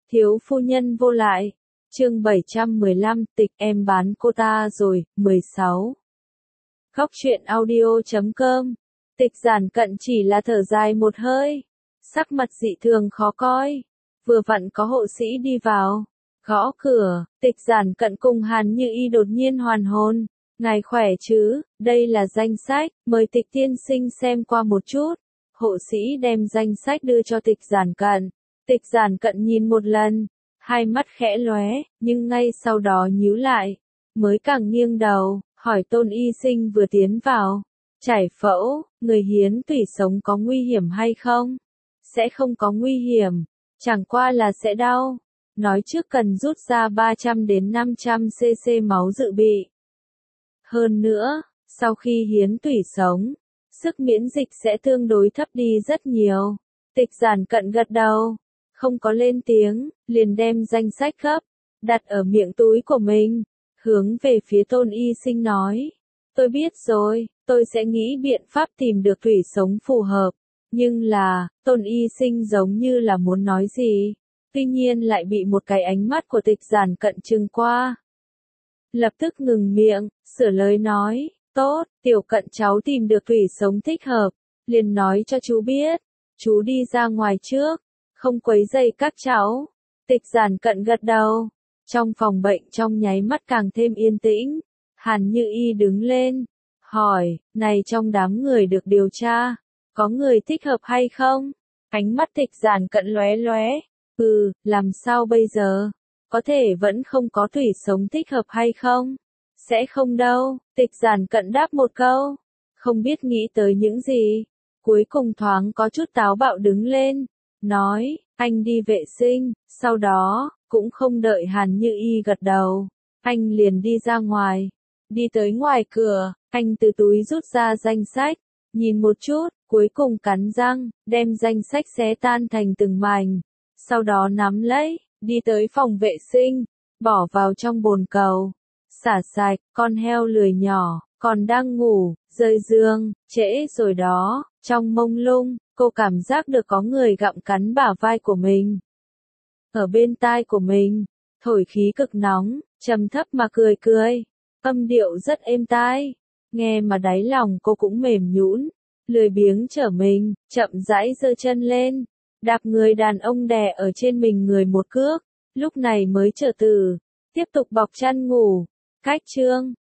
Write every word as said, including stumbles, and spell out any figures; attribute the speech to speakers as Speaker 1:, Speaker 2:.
Speaker 1: Thiếu phu nhân vô lại. Chương bảy trăm mười lăm, tịch em bán cô ta rồi. mười sáu. Khóc chuyện audio chấm com. Tịch Giản Cận chỉ là thở dài một hơi, sắc mặt dị thường khó coi. Vừa vặn có hộ sĩ đi vào, gõ cửa. Tịch Giản Cận cùng Hàn Như Y đột nhiên hoàn hồn. Ngài khỏe chứ, đây là danh sách, mời Tịch tiên sinh xem qua một chút. Hộ sĩ đem danh sách đưa cho Tịch Giản Cận. Tịch Giản Cận nhìn một lần, hai mắt khẽ lóe, nhưng ngay sau đó nhíu lại, mới càng nghiêng đầu, hỏi Tôn y sinh vừa tiến vào. Chải phẫu, người hiến tủy sống có nguy hiểm hay không? Sẽ không có nguy hiểm, chẳng qua là sẽ đau. Nói trước cần rút ra ba trăm đến năm trăm xê-xê máu dự bị. Hơn nữa, sau khi hiến tủy sống, sức miễn dịch sẽ tương đối thấp đi rất nhiều. Tịch Giản Cận gật đầu, không có lên tiếng, liền đem danh sách gấp, đặt ở miệng túi của mình, hướng về phía Tôn y sinh nói. Tôi biết rồi, tôi sẽ nghĩ biện pháp tìm được tủy sống phù hợp. Nhưng là, Tôn y sinh giống như là muốn nói gì, tuy nhiên lại bị một cái ánh mắt của Tịch Giản Cận trừng qua. Lập tức ngừng miệng, sửa lời nói, tốt, Tiểu Cận cháu tìm được tủy sống thích hợp, liền nói cho chú biết, chú đi ra ngoài trước, không quấy rầy các cháu. Tịch Giản Cận gật đầu, trong phòng bệnh trong nháy mắt càng thêm yên tĩnh. Hàn Như Y đứng lên, hỏi, này trong đám người được điều tra, có người thích hợp hay không? Ánh mắt Tịch Giản Cận lóe lóe, ừ, làm sao bây giờ? Có thể vẫn không có tủy sống thích hợp hay không? Sẽ không đâu, Tịch Giản Cận đáp một câu, không biết nghĩ tới những gì. Cuối cùng thoáng có chút táo bạo đứng lên, nói, anh đi vệ sinh, sau đó, cũng không đợi Hàn Như Y gật đầu, anh liền đi ra ngoài. Đi tới ngoài cửa, anh từ túi rút ra danh sách, nhìn một chút, cuối cùng cắn răng, đem danh sách xé tan thành từng mảnh, sau đó nắm lấy, đi tới phòng vệ sinh, bỏ vào trong bồn cầu, xả sạch. Con heo lười nhỏ, còn đang ngủ, rời giường, trễ rồi đó. Trong mông lung, cô cảm giác được có người gặm cắn bả vai của mình. Ở bên tai của mình, thổi khí cực nóng, trầm thấp mà cười cười. Âm điệu rất êm tai, nghe mà đáy lòng cô cũng mềm nhũn, lười biếng trở mình, chậm rãi giơ chân lên, đạp người đàn ông đè ở trên mình người một cước, lúc này mới trở từ, tiếp tục bọc chăn ngủ. Cách chương